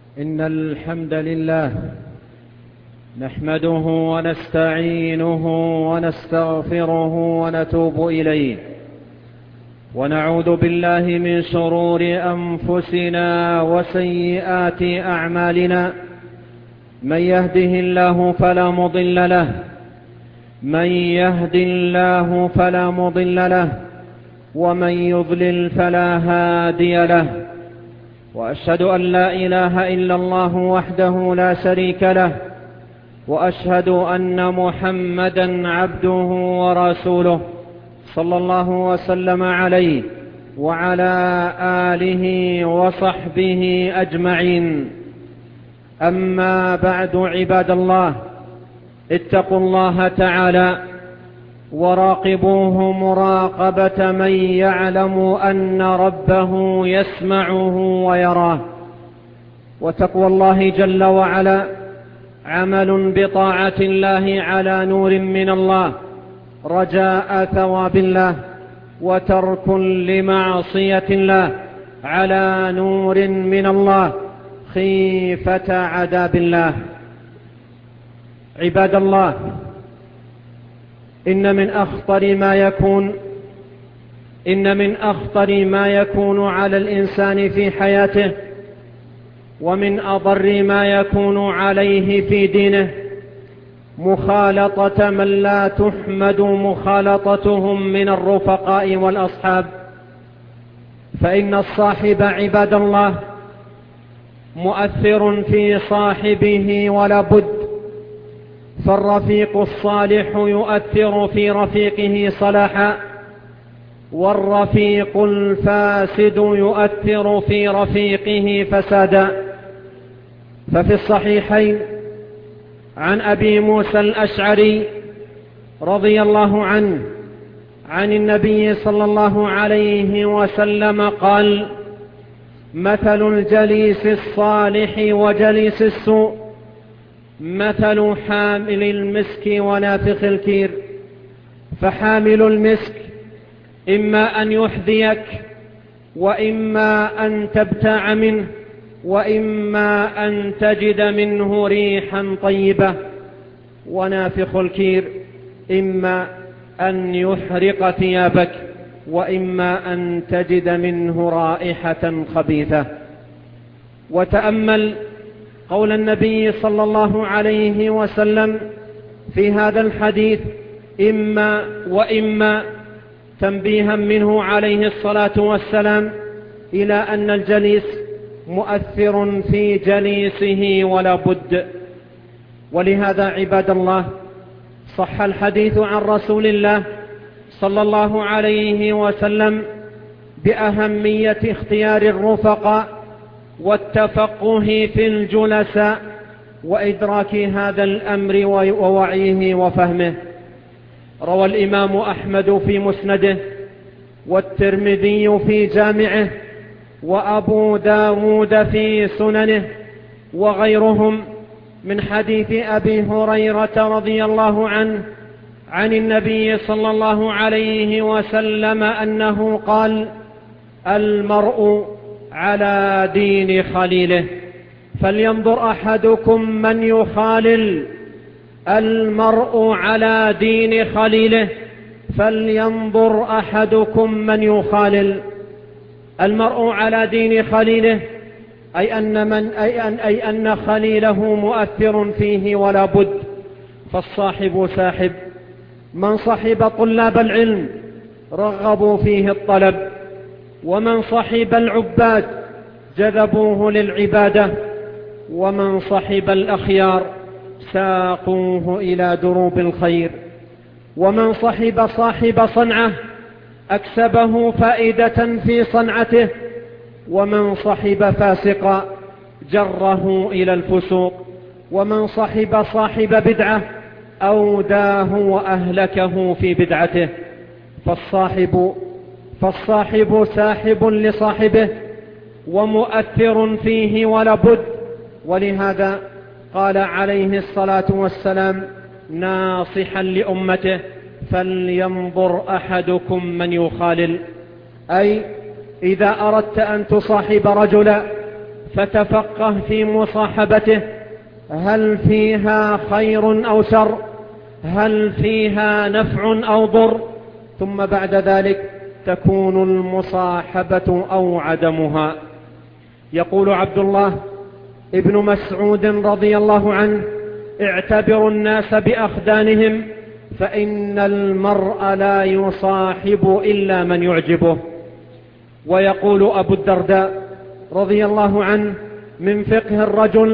إن الحمد لله نحمده ونستعينه ونستغفره ونتوب إليه، ونعوذ بالله من شرور أنفسنا وسيئات أعمالنا. من يهده الله فلا مضل له، من يهد الله فلا مضل له، ومن يضلل فلا هادي له. وأشهد أن لا إله إلا الله وحده لا شريك له، وأشهد أن محمدا عبده ورسوله صلى الله وسلم عليه وعلى آله وصحبه أجمعين. أما بعد، عباد الله، اتقوا الله تعالى وراقبوه مراقبة من يعلم أن ربه يسمعه ويراه. وتقوى الله جل وعلا عمل بطاعة الله على نور من الله رجاء ثواب الله، وترك لمعصية الله على نور من الله خيفة عذاب الله. عباد الله، إن من أخطر ما يكون على الإنسان في حياته، ومن أضر ما يكون عليه في دينه، مخالطة من لا تحمد مخالطتهم من الرفقاء والأصحاب. فإن الصاحب، عباد الله، مؤثر في صاحبه ولا بد. فالرفيق الصالح يؤثر في رفيقه صلاحا، والرفيق الفاسد يؤثر في رفيقه فسادا. ففي الصحيحين عن أبي موسى الأشعري رضي الله عنه عن النبي صلى الله عليه وسلم قال: مثل الجليس الصالح وجليس السوء مثل حامل المسك ونافخ الكير. فحامل المسك إما أن يحذيك، وإما أن تبتاع منه، وإما أن تجد منه ريحا طيبة. ونافخ الكير إما أن يحرق ثيابك، وإما أن تجد منه رائحة خبيثة. وتأمل قول النبي صلى الله عليه وسلم في هذا الحديث: إما وإما، تنبيها منه عليه الصلاة والسلام إلى أن الجليس مؤثر في جليسه ولا بد. ولهذا عباد الله، صح الحديث عن رسول الله صلى الله عليه وسلم بأهمية اختيار الرفقاء والتفقه في الجلساء، وإدراك هذا الأمر ووعيه وفهمه. روى الإمام أحمد في مسنده، والترمذي في جامعه، وأبو داود في سننه، وغيرهم من حديث أبي هريرة رضي الله عنه عن النبي صلى الله عليه وسلم أنه قال: المرء على دين خليله، فلينظر أحدكم من يخالل. المرء على دين خليله، فلينظر أحدكم من يخالل. المرء على دين خليله أي أن خليله مؤثر فيه ولا بد. فالصاحب ساحب. من صحب طلاب العلم رغبوا فيه الطلب، ومن صحب العباد جذبوه للعبادة، ومن صحب الأخيار ساقوه إلى دروب الخير، ومن صاحب صنعة أكسبه فائدة في صنعته، ومن صحب فاسقا جره إلى الفسوق، ومن صاحب بدعة أوداه وأهلكه في بدعته. فالصاحب ساحب لصاحبه ومؤثر فيه ولا بد. ولهذا قال عليه الصلاة والسلام ناصحا لأمته: فلينظر أحدكم من يخالل. أي إذا أردت أن تصاحب رجلا فتفقه في مصاحبته، هل فيها خير أو شر، هل فيها نفع أو ضر، ثم بعد ذلك تكون المصاحبة أو عدمها. يقول عبد الله ابن مسعود رضي الله عنه: اعتبروا الناس بأخدانهم، فإن المرء لا يصاحب إلا من يعجبه. ويقول أبو الدرداء رضي الله عنه: من فقه الرجل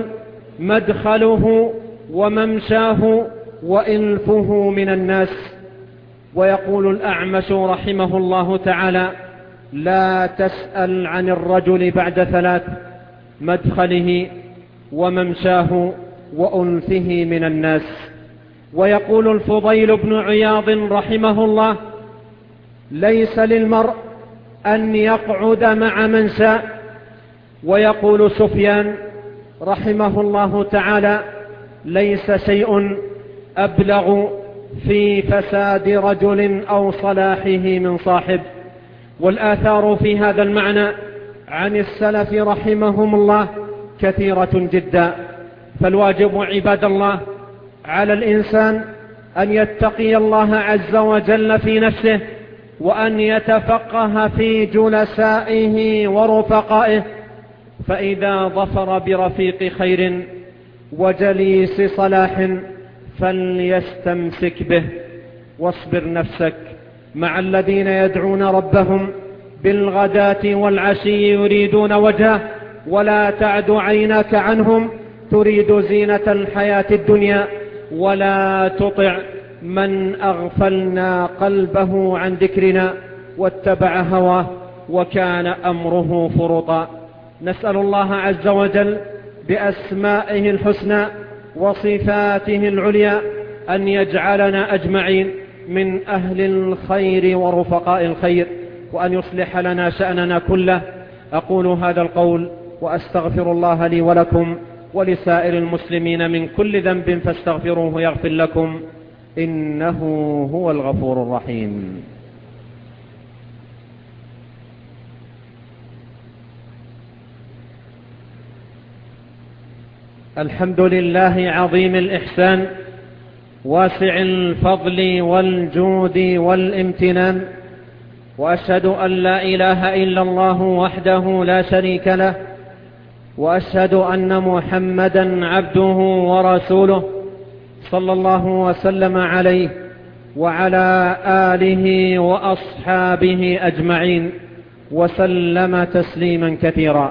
مدخله وممشاه وإلفه من الناس. ويقول الأعمش رحمه الله تعالى: لا تسأل عن الرجل بعد ثلاث: مدخله وممشاه وألفه من الناس. ويقول الفضيل بن عياض رحمه الله: ليس للمرء أن يقعد مع من شاء. ويقول سفيان رحمه الله تعالى: ليس شيء أبلغ في فساد رجل أو صلاحه من صاحب. والآثار في هذا المعنى عن السلف رحمهم الله كثيرة جدا. فالواجب عباد الله على الإنسان أن يتقي الله عز وجل في نفسه، وأن يتفقه في جلسائه ورفقائه، فإذا ظفر برفيق خير وجليس صلاح فليستمسك به. واصبر نفسك مع الذين يدعون ربهم بالغداة والعشي يريدون وجهه، ولا تعد عيناك عنهم تريد زينة الحياة الدنيا، ولا تطع من أغفلنا قلبه عن ذكرنا واتبع هواه وكان أمره فرطا. نسأل الله عز وجل بأسمائه الحسنى وصفاته العليا أن يجعلنا أجمعين من أهل الخير ورفقاء الخير، وأن يصلح لنا شأننا كله. أقول هذا القول وأستغفر الله لي ولكم ولسائر المسلمين من كل ذنب فاستغفروه يغفر لكم، إنه هو الغفور الرحيم. الحمد لله عظيم الإحسان واسع الفضل والجود والامتنان، وأشهد أن لا إله إلا الله وحده لا شريك له، وأشهد أن محمدا عبده ورسوله صلى الله وسلم عليه وعلى آله وأصحابه أجمعين وسلم تسليما كثيرا.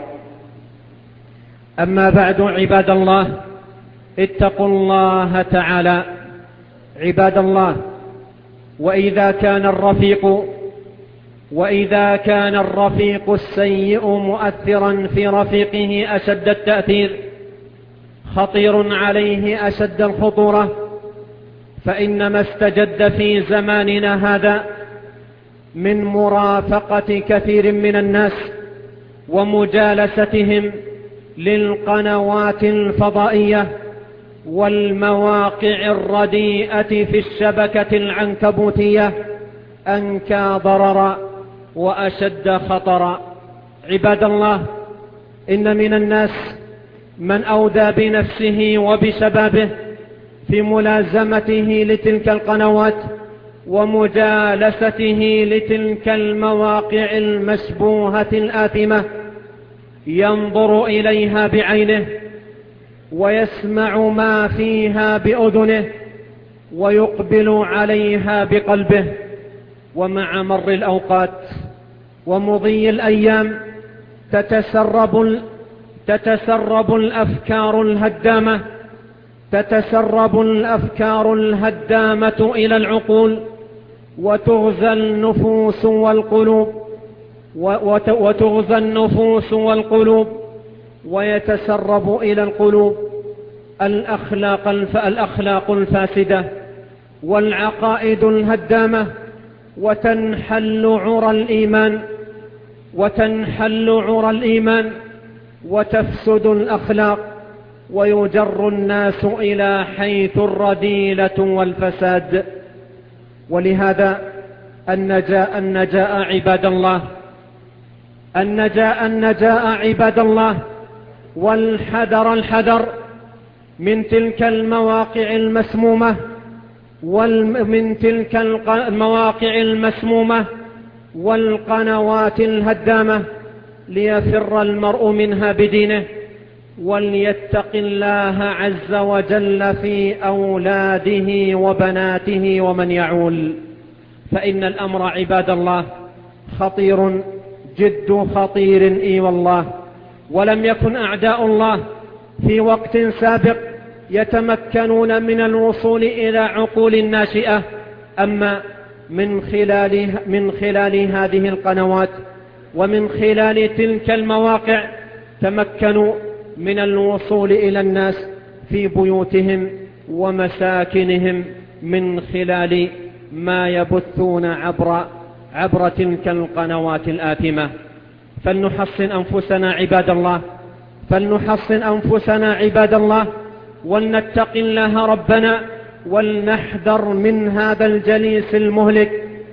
أما بعد، عباد الله، اتقوا الله تعالى. عباد الله، وإذا كان الرفيق السيء مؤثرا في رفيقه أشد التأثير، خطير عليه أشد الخطورة، فإنما استجد في زماننا هذا من مرافقة كثير من الناس ومجالستهم للقنوات الفضائية والمواقع الرديئة في الشبكة العنكبوتية أنكى ضررا وأشد خطرا. عباد الله، إن من الناس من أودى بنفسه وبشبابه في ملازمته لتلك القنوات ومجالسته لتلك المواقع المشبوهة الآثمة، ينظر إليها بعينه ويسمع ما فيها بأذنه ويقبل عليها بقلبه. ومع مر الأوقات ومضي الأيام تتسرب الأفكار الهدامة إلى العقول، وتغزى النفوس والقلوب ويتسرب إلى القلوب الأخلاق الفاسدة والعقائد الهدامة، وتنحل عرى الإيمان وتفسد الأخلاق، ويجر الناس إلى حيث الرذيلة والفساد. ولهذا النجاء عباد الله والحذر الحذر من تلك المواقع المسمومة والقنوات الهدامة، ليفر المرء منها بدينه، وليتق الله عز وجل في أولاده وبناته ومن يعول. فإن الأمر عباد الله خطير جد خطير، إي والله. ولم يكن أعداء الله في وقت سابق يتمكنون من الوصول إلى عقول الناشئة، أما من خلال هذه القنوات ومن خلال تلك المواقع تمكنوا من الوصول إلى الناس في بيوتهم ومساكنهم من خلال ما يبثون عبر تلك القنوات الآثمة. فلنحصن أنفسنا عباد الله، ولنتق الله ربنا، ولنحذر من هذا الجليس المهلك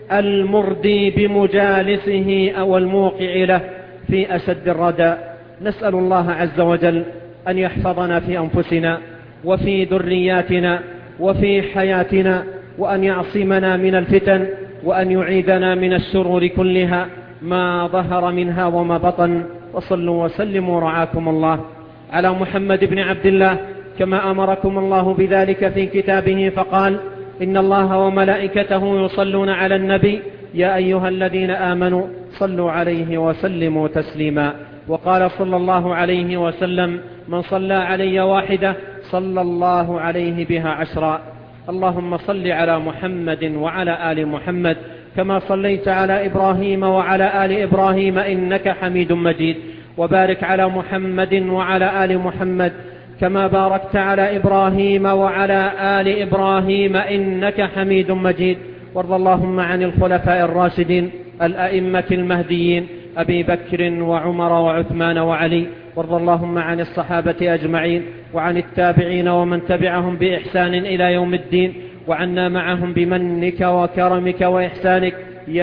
المردي بمجالسه أو الموقع له في أشد الردى. نسأل الله عز وجل أن يحفظنا في أنفسنا وفي ذرياتنا وفي حياتنا، وأن يعصمنا من الفتن، وأن يعيدنا من الشرور كلها ما ظهر منها وما بطن. وصلوا وسلموا رعاكم الله على محمد بن عبد الله كما أمركم الله بذلك في كتابه، فقال: إن الله وملائكته يصلون على النبي يا أيها الذين آمنوا صلوا عليه وسلموا تسليما. وقال صلى الله عليه وسلم: من صلى علي واحدة صلى الله عليه بها 10. اللهم صل على محمد وعلى آل محمد كما صليت على إبراهيم وعلى آل إبراهيم إنك حميد مجيد، وبارك على محمد وعلى آل محمد كما باركت على إبراهيم وعلى آل إبراهيم إنك حميد مجيد. وارض اللهم عن الخلفاء الراشدين الأئمة المهديين أبي بكر وعمر وعثمان وعلي. وارض اللهم عن الصحابة أجمعين وعن التابعين ومن تبعهم بإحسان إلى يوم الدين، وعنا معهم بمنك وكرمك وإحسانك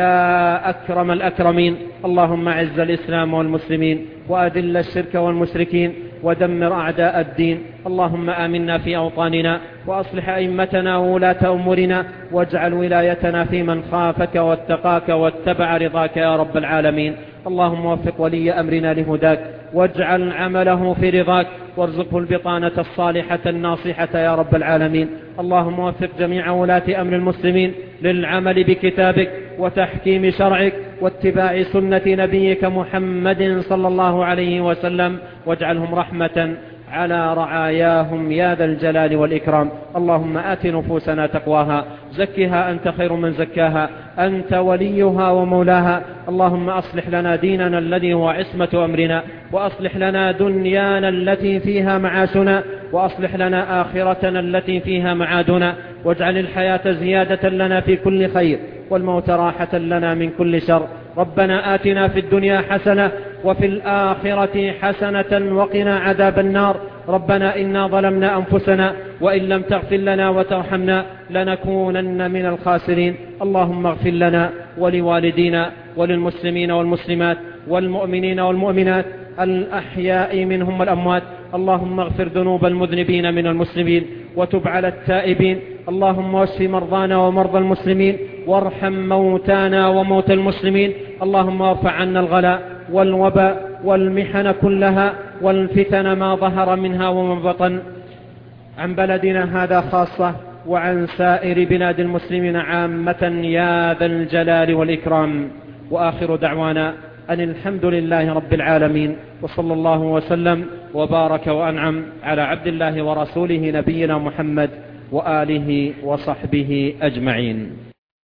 يا أكرم الأكرمين. اللهم أعز الإسلام والمسلمين، وأذل الشرك والمشركين، ودمر أعداء الدين. اللهم آمنا في أوطاننا، وأصلح أئمتنا وولاة أمورنا، واجعل ولايتنا في من خافك واتقاك واتبع رضاك يا رب العالمين. اللهم وفق ولي أمرنا لهداك، واجعل عمله في رضاك، وارزقه البطانة الصالحة الناصحة يا رب العالمين. اللهم وفق جميع ولاة أمر المسلمين للعمل بكتابك وتحكيم شرعك واتباع سنة نبيك محمد صلى الله عليه وسلم، واجعلهم رحمة على رعاياهم يا ذا الجلال والإكرام. اللهم آت نفوسنا تقواها، زكها أنت خير من زكاها، أنت وليها ومولاها. اللهم أصلح لنا ديننا الذي هو عصمة أمرنا، وأصلح لنا دنيانا التي فيها معاشنا، وأصلح لنا آخرتنا التي فيها معادنا، واجعل الحياة زيادة لنا في كل خير، والموت راحة لنا من كل شر. ربنا آتنا في الدنيا حسنة وفي الآخرة حسنة وقنا عذاب النار. ربنا إنا ظلمنا أنفسنا، وإن لم تغفر لنا وترحمنا لنكونن من الخاسرين. اللهم اغفر لنا ولوالدينا وللمسلمين والمسلمات والمؤمنين والمؤمنات الأحياء منهم والأموات. اللهم اغفر ذنوب المذنبين من المسلمين، وتب على التائبين. اللهم واشف مرضانا ومرضى المسلمين، وارحم موتانا وموتى المسلمين. اللهم ارفع عنا الغلاء والوباء والمحن كلها والفتن ما ظهر منها ومن بطن، عن بلدنا هذا خاصة وعن سائر بلاد المسلمين عامة يا ذا الجلال والإكرام. وآخر دعوانا أن الحمد لله رب العالمين، وصلى الله وسلم وبارك وأنعم على عبد الله ورسوله نبينا محمد وآله وصحبه أجمعين.